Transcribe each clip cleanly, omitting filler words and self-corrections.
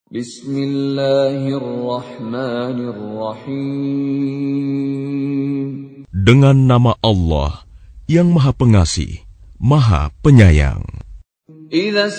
Bismillahirrahmanirrahim. Dengan nama Allah yang Maha Pengasih, Maha Penyayang. Idza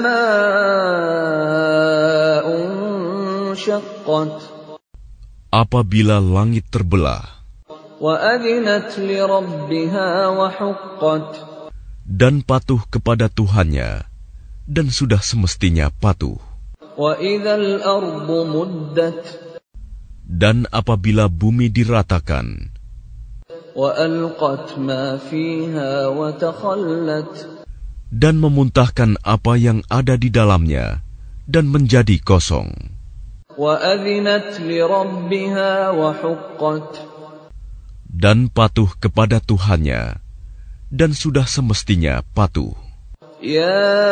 as-samaa'u inshaqqat. Apabila langit terbelah. Wa adzinat li rabbiha wa huqqat. Dan patuh kepada Tuhannya, dan sudah semestinya patuh. Wa idzal ardu muddat. Dan apabila bumi diratakan. Wa alqat ma fiha wa takhallat. Dan memuntahkan apa yang ada di dalamnya, dan menjadi kosong. Wa adzinat li rabbiha wa huqqat. Dan patuh kepada Tuhannya, dan sudah semestinya patuh. Ya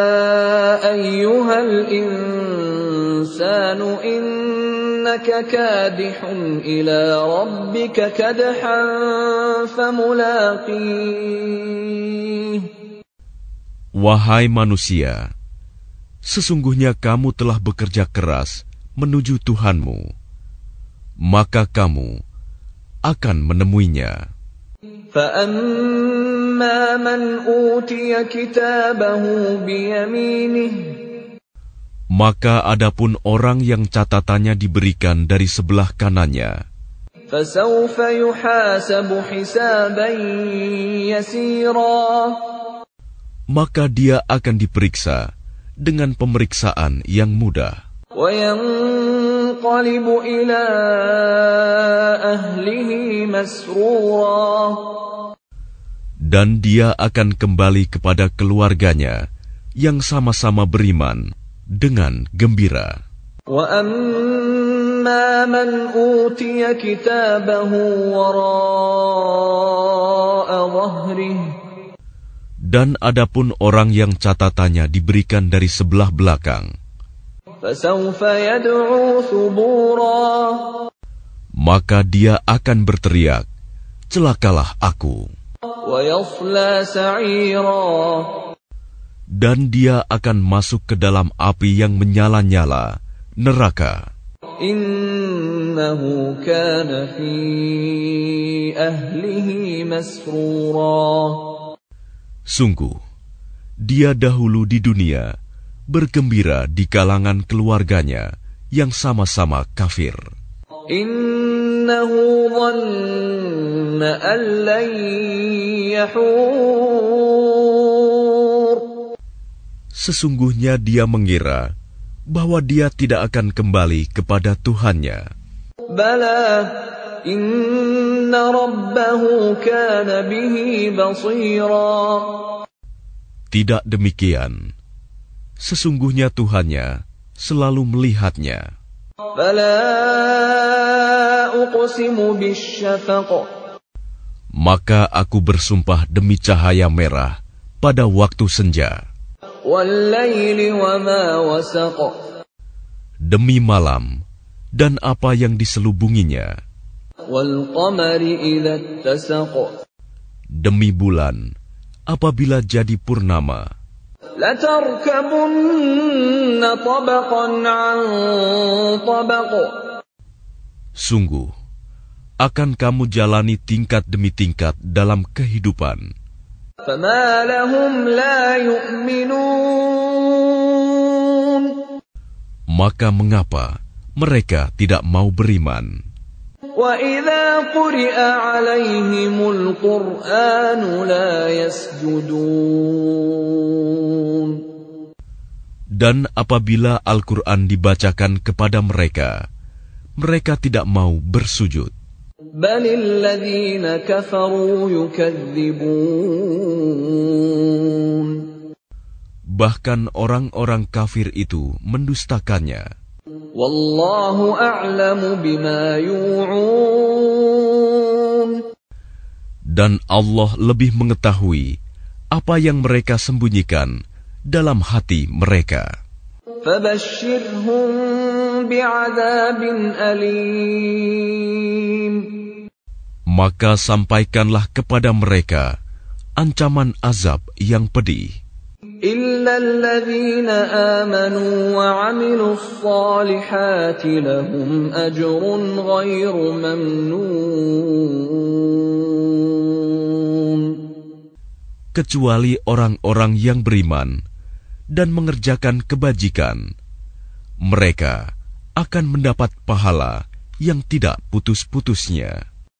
ayyuhal insanu innaka kadihun ila rabbika kadhan famulaqih. Wahai manusia, sesungguhnya kamu telah bekerja keras menuju Tuhanmu, maka kamu akan menemuinya. فَأَمَّا مَنْ أُوتِيَ كِتَابَهُ بِيَمِينِهِ. Maka adapun orang yang catatannya diberikan dari sebelah kanannya, فَسَوْفَ يُحَاسَبُ حِسَابًا يَسِيرًا. maka dia akan diperiksa dengan pemeriksaan yang mudah. وَيَنْقَلِبُ إِلَى أَهْلِهِ مَسْرُورًا. Dan dia akan kembali kepada keluarganya yang sama-sama beriman dengan gembira. وَأَمَّا مَنْ أُوتِيَ كِتَابَهُ وَرَاءَ ظَهْرِهِ. Dan adapun orang yang catatannya diberikan dari sebelah belakang, فَسَوْفَ يَدْعُو ثُبُورًا. maka dia akan berteriak, celakalah aku. وَيَصْلَى سَعِيرًا. Dan dia akan masuk ke dalam api yang menyala-nyala, neraka. إِنَّهُ كَانَ فِي أَهْلِهِ مَسْرُورًا. Sungguh, dia dahulu di dunia bergembira di kalangan keluarganya yang sama-sama kafir. إِنَّهُ ظَنَّ أَن لَّن يَحُورَ. Sesungguhnya dia mengira bahwa dia tidak akan kembali kepada Tuhannya. بَلَى إِنَّ رَبَّهُ كَانَ بِهِ بَصِيرًا. Tidak demikian. Sesungguhnya Tuhannya selalu melihatnya. فَلَا أُقْسِمُ بِالشَّفَقِ. Maka aku bersumpah demi cahaya merah pada waktu senja. وَاللَّيْلِ وَمَا وَسَقَ. Demi malam dan apa yang diselubunginya. وَالْقَمَرِ إِذَا اتَّسَقَ. Demi bulan apabila jadi purnama. لَتَرْكَبُنَّ طَبَقًا عَنْ طَبَقٍ. Sungguh, akan kamu jalani tingkat demi tingkat dalam kehidupan. فَمَا لَهُمْ لَا يُؤْمِنُونَ. Maka mengapa mereka tidak mau beriman? وَإِذَا قُرِئَ عَلَيْهِمُ الْقُرْآنُ لَا يَسْجُدُونَ. Dan apabila Al-Quran dibacakan kepada mereka, mereka tidak mau bersujud. بَلِ الَّذِينَ كَفَرُوا يُكَذِّبُونَ. Bahkan orang-orang kafir itu mendustakannya. وَاللَّهُ أَعْلَمُ بِمَا يُوعُونَ. Dan Allah lebih mengetahui apa yang mereka sembunyikan dalam hati mereka. فَبَشِّرْهُم بِعَذَابٍ أَلِيمٍ. Maka sampaikanlah kepada mereka ancaman azab yang pedih. إِلَّا إلا الذين آمنوا وعملوا الصالحات لهم أجر غير ممنون. Kecuali orang-orang yang beriman dan mengerjakan kebajikan, mereka akan mendapat pahala yang tidak putus-putusnya.